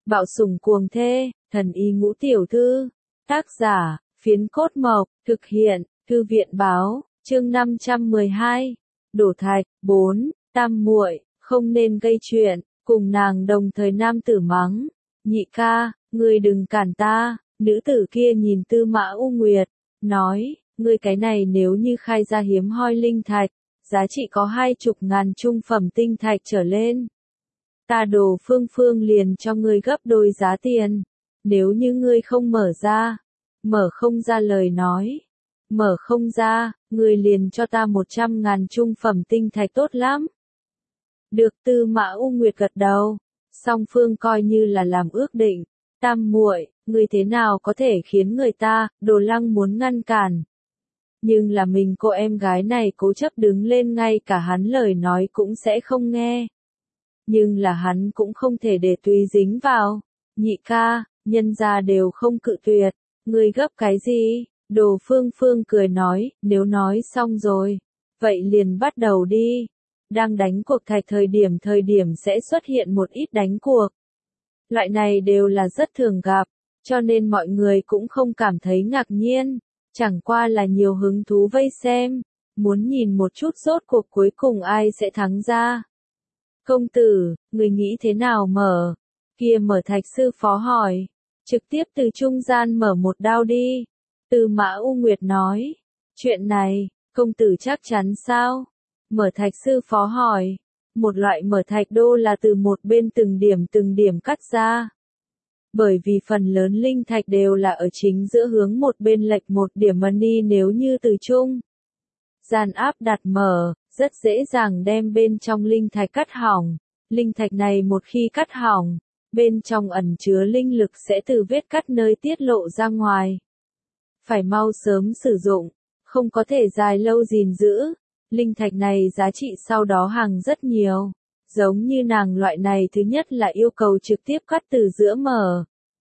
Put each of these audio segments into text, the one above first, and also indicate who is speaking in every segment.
Speaker 1: Bạo sủng cuồng thê, thần y ngũ tiểu thư. Tác giả, Phiến Cốt Mộc, thực hiện, Thư viện báo, chương 512. Đổ thạch, 4, tam muội, không nên gây chuyện, cùng nàng đồng thời nam tử mắng. Nhị ca, ngươi đừng cản ta, nữ tử kia nhìn Tư Mã U Nguyệt, nói, ngươi cái này nếu như khai ra hiếm hoi linh thạch, giá trị có 20.000 trung phẩm tinh thạch trở lên. Ta Đồ Phương Phương liền cho ngươi gấp đôi giá tiền, nếu như ngươi không mở không ra lời nói. Mở không ra, ngươi liền cho ta 100.000 trung phẩm tinh thạch tốt lắm. Được. Tư Mã U Nguyệt gật đầu, song phương coi như là làm ước định. Tam muội, ngươi thế nào có thể khiến người ta, Đồ Lăng muốn ngăn cản. Nhưng là mình cô em gái này cố chấp đứng lên, ngay cả hắn lời nói cũng sẽ không nghe. Nhưng là hắn cũng không thể để tùy dính vào. Nhị ca, nhân gia đều không cự tuyệt, ngươi gấp cái gì? Đồ Phương Phương cười nói, nếu nói xong rồi, vậy liền bắt đầu đi. Đang đánh cuộc thạch thời điểm sẽ xuất hiện một ít đánh cuộc. Loại này đều là rất thường gặp, cho nên mọi người cũng không cảm thấy ngạc nhiên, chẳng qua là nhiều hứng thú vây xem, muốn nhìn một chút rốt cuộc cuối cùng ai sẽ thắng ra. Công tử, người nghĩ thế nào mở? Kia Mở Thạch sư phó hỏi, trực tiếp từ trung gian mở một đao đi. Tư Mã U Nguyệt nói, chuyện này, công tử chắc chắn sao? Mở Thạch sư phó hỏi, một loại mở thạch đô là từ một bên từng điểm cắt ra. Bởi vì phần lớn linh thạch đều là ở chính giữa hướng một bên lệch một điểm money, nếu như từ trung gian áp đặt mở, rất dễ dàng đem bên trong linh thạch cắt hỏng. Linh thạch này một khi cắt hỏng, bên trong ẩn chứa linh lực sẽ từ vết cắt nơi tiết lộ ra ngoài. Phải mau sớm sử dụng, không có thể dài lâu gìn giữ. Linh thạch này giá trị sau đó hàng rất nhiều. Giống như nàng loại này, thứ nhất là yêu cầu trực tiếp cắt từ giữa mở,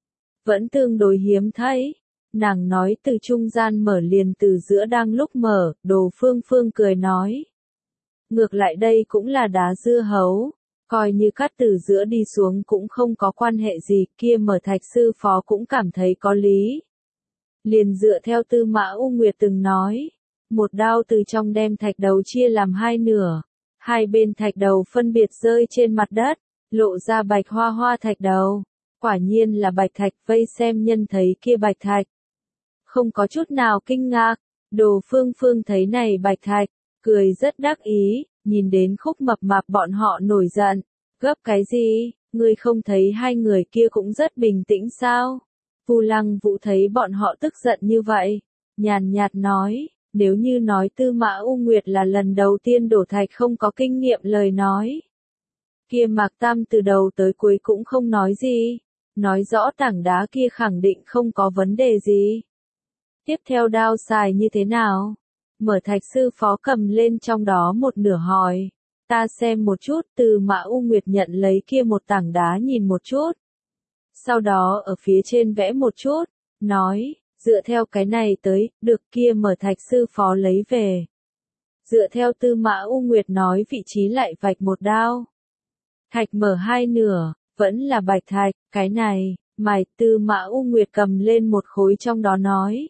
Speaker 1: vẫn tương đối hiếm thấy. Nàng nói từ trung gian mở liền từ giữa đang lúc mở. Đồ Phương Phương cười nói, ngược lại đây cũng là đá dưa hấu, coi như cắt từ giữa đi xuống cũng không có quan hệ gì. Kia Mở Thạch sư phó cũng cảm thấy có lý, liền dựa theo Tư Mã U Nguyệt từng nói, một đao từ trong đem thạch đầu chia làm hai nửa, hai bên thạch đầu phân biệt rơi trên mặt đất, lộ ra bạch hoa hoa thạch đầu. Quả nhiên là bạch thạch. Vây xem nhân thấy kia bạch thạch, không có chút nào kinh ngạc. Đồ Phương Phương thấy này bạch thạch, cười rất đắc ý, nhìn đến Khúc Mập Mạp bọn họ nổi giận. Gấp cái gì, ngươi không thấy hai người kia cũng rất bình tĩnh sao? Vu Lăng Vũ thấy bọn họ tức giận như vậy, nhàn nhạt nói, nếu như nói Tư Mã U Nguyệt là lần đầu tiên đổ thạch không có kinh nghiệm lời nói, kia Mạc Tam từ đầu tới cuối cũng không nói gì, nói rõ tảng đá kia khẳng định không có vấn đề gì. Tiếp theo đao xài như thế nào? Mở Thạch sư phó cầm lên trong đó một nửa hỏi, ta xem một chút. Tư Mã U Nguyệt nhận lấy kia một tảng đá nhìn một chút, sau đó ở phía trên vẽ một chút, nói, dựa theo cái này tới. Được. Kia Mở Thạch sư phó lấy về, dựa theo Tư Mã U Nguyệt nói vị trí lại vạch một đao. Thạch mở hai nửa, vẫn là bạch thạch. Cái này, mài. Tư Mã U Nguyệt cầm lên một khối trong đó nói,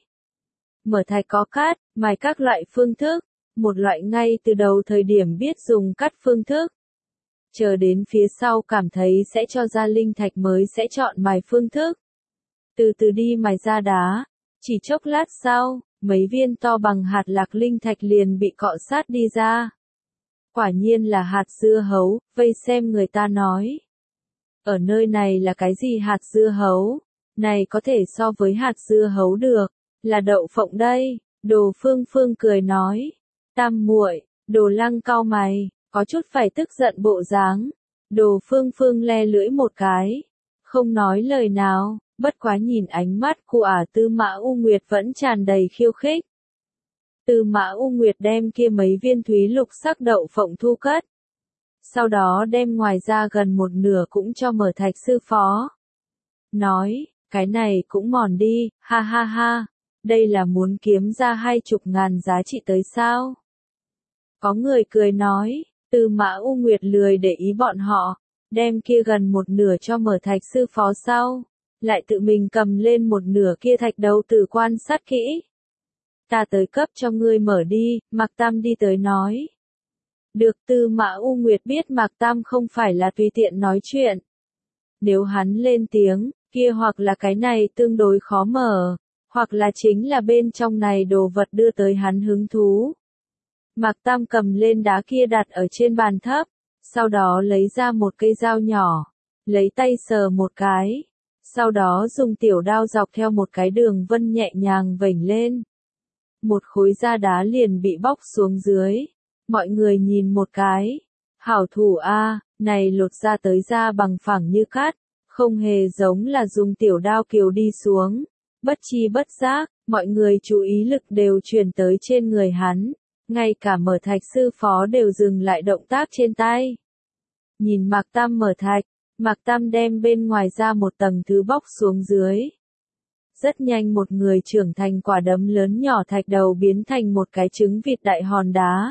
Speaker 1: Mở thạch có cắt, mài các loại phương thức, một loại ngay từ đầu thời điểm biết dùng cắt phương thức, chờ đến phía sau cảm thấy sẽ cho ra linh thạch mới sẽ chọn mài phương thức, từ từ đi mài ra đá. Chỉ chốc lát sau, mấy viên to bằng hạt lạc linh thạch liền bị cọ sát đi ra. Quả nhiên là hạt dưa hấu. Vây xem người ta nói, ở nơi này là cái gì hạt dưa hấu? Này có thể so với hạt dưa hấu được, là đậu phộng đây. Đồ Phương Phương cười nói, tam muội. Đồ Lăng cau mày, có chút phải tức giận bộ dáng. Đồ Phương Phương le lưỡi một cái, không nói lời nào, bất quá nhìn ánh mắt của Tư Mã U Nguyệt vẫn tràn đầy khiêu khích. Tư Mã U Nguyệt đem kia mấy viên thúy lục sắc đậu phộng thu cất, sau đó đem ngoài ra gần một nửa cũng cho Mở Thạch sư phó. Nói, cái này cũng mòn đi, ha ha ha, đây là muốn kiếm ra 20.000 giá trị tới sao? Có người cười nói, Tư Mã U Nguyệt lười để ý bọn họ, đem kia gần một nửa cho Mở Thạch sư phó sau, lại tự mình cầm lên một nửa kia thạch đầu tử quan sát kỹ. Ta tới cấp cho ngươi mở đi, Mạc Tam đi tới nói. Được. Tư Mã U Nguyệt biết Mạc Tam không phải là tùy tiện nói chuyện. Nếu hắn lên tiếng, kia hoặc là cái này tương đối khó mở, hoặc là chính là bên trong này đồ vật đưa tới hắn hứng thú. Mạc Tam cầm lên đá kia đặt ở trên bàn thấp, sau đó lấy ra một cây dao nhỏ, lấy tay sờ một cái, sau đó dùng tiểu đao dọc theo một cái đường vân nhẹ nhàng vểnh lên. Một khối da đá liền bị bóc xuống dưới. Mọi người nhìn một cái. Hảo thủ a, này lột ra tới da bằng phẳng như cát, không hề giống là dùng tiểu đao kiều đi xuống. Bất chi bất giác, mọi người chú ý lực đều truyền tới trên người hắn. Ngay cả Mở Thạch sư phó đều dừng lại động tác trên tay. Nhìn Mạc Tam mở thạch, Mạc Tam đem bên ngoài ra một tầng thứ bóc xuống dưới. Rất nhanh một người trưởng thành quả đấm lớn nhỏ thạch đầu biến thành một cái trứng vịt đại hòn đá.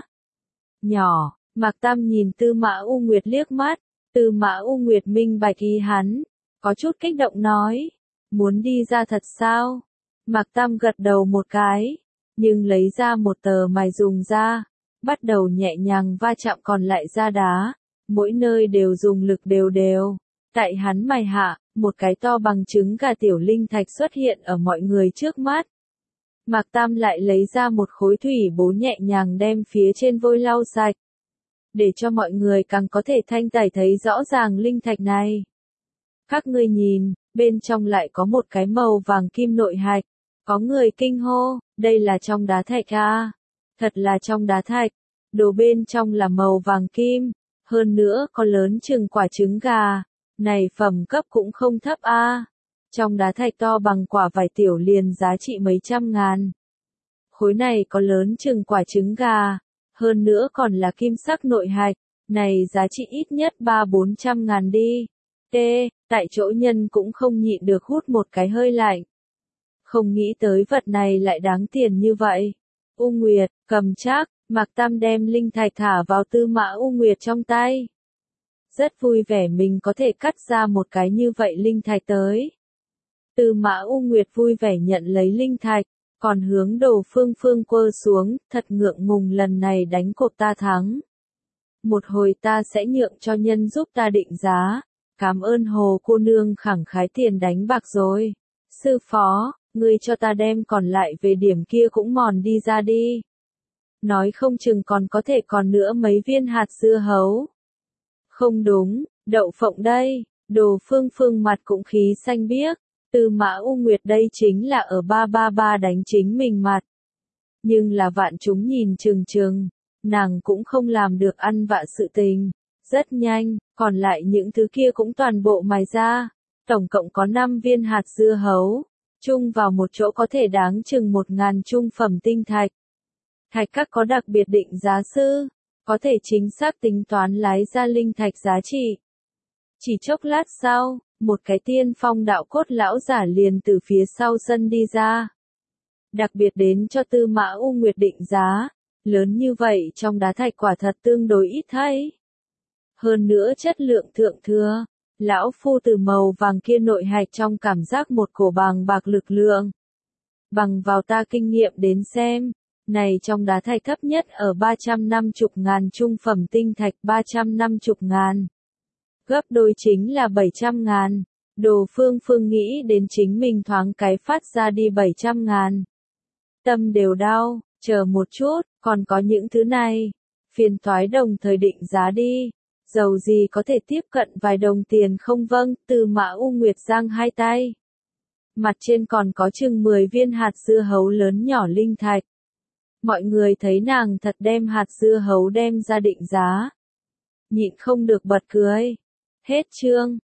Speaker 1: Nhỏ, Mạc Tam nhìn Tư Mã U Nguyệt liếc mắt, Tư Mã U Nguyệt minh bạch ý hắn, có chút kích động nói, muốn đi ra thật sao? Mạc Tam gật đầu một cái, nhưng lấy ra một tờ mài dùng ra, bắt đầu nhẹ nhàng va chạm còn lại da đá, mỗi nơi đều dùng lực đều đều. Tại hắn mài hạ, một cái to bằng trứng gà tiểu linh thạch xuất hiện ở mọi người trước mắt. Mạc Tam lại lấy ra một khối thủy bố nhẹ nhàng đem phía trên vôi lau sạch, để cho mọi người càng có thể thanh tẩy thấy rõ ràng linh thạch này. Các ngươi nhìn, bên trong lại có một cái màu vàng kim nội hạch. Có người kinh hô, đây là trong đá thạch à? Thật là trong đá thạch, đồ bên trong là màu vàng kim, hơn nữa có lớn chừng quả trứng gà, này phẩm cấp cũng không thấp a. Trong đá thạch to bằng quả vải tiểu liền giá trị mấy trăm ngàn. Khối này có lớn chừng quả trứng gà, hơn nữa còn là kim sắc nội hạch, này giá trị ít nhất 300-400 ngàn đi. Tại chỗ nhân cũng không nhịn được hút một cái hơi lạnh. Không nghĩ tới vật này lại đáng tiền như vậy. U Nguyệt, cầm chắc, Mạc Tam đem linh thạch thả vào Tư Mã U Nguyệt trong tay. Rất vui vẻ mình có thể cắt ra một cái như vậy linh thạch tới. Tư Mã U Nguyệt vui vẻ nhận lấy linh thạch, còn hướng Đồ Phương Phương quơ xuống, thật ngượng ngùng lần này đánh cột ta thắng. Một hồi ta sẽ nhượng cho nhân giúp ta định giá. Cảm ơn Hồ cô nương khẳng khái tiền đánh bạc rồi. Sư phó, ngươi cho ta đem còn lại về điểm kia cũng mòn đi ra đi. Nói không chừng còn có thể còn nữa mấy viên hạt dưa hấu. Không đúng, đậu phộng đây. Đồ Phương Phương mặt cũng khí xanh biếc. Tư Mã U Nguyệt đây chính là ở 333 đánh chính mình mặt. Nhưng là vạn chúng nhìn chừng chừng, nàng cũng không làm được ăn vạ sự tình. Rất nhanh, còn lại những thứ kia cũng toàn bộ mài ra. Tổng cộng có 5 viên hạt dưa hấu. Chung vào một chỗ có thể đáng chừng 1.000 trung phẩm tinh thạch. Thạch các có đặc biệt định giá sư, có thể chính xác tính toán lái ra linh thạch giá trị. Chỉ chốc lát sau, một cái tiên phong đạo cốt lão giả liền từ phía sau sân đi ra. Đặc biệt đến cho Tư Mã U Nguyệt định giá, lớn như vậy trong đá thạch quả thật tương đối ít thấy. Hơn nữa chất lượng thượng thừa, lão phu từ màu vàng kia nội hạch trong cảm giác một cổ bàng bạc lực lượng. Bằng vào ta kinh nghiệm đến xem, này trong đá thạch thấp nhất ở 350 ngàn trung phẩm tinh thạch 350 ngàn. Gấp đôi chính là 700 ngàn. Đồ Phương Phương nghĩ đến chính mình thoáng cái phát ra đi 700 ngàn. Tâm đều đau, chờ một chút, còn có những thứ này. Phiền toái đồng thời định giá đi. Dầu gì có thể tiếp cận vài đồng tiền không vâng, Tư Mã U Nguyệt giang hai tay. Mặt trên còn có chừng 10 viên hạt dưa hấu lớn nhỏ linh thạch. Mọi người thấy nàng thật đem hạt dưa hấu đem ra định giá. Nhịn không được bật cười. Hết chương.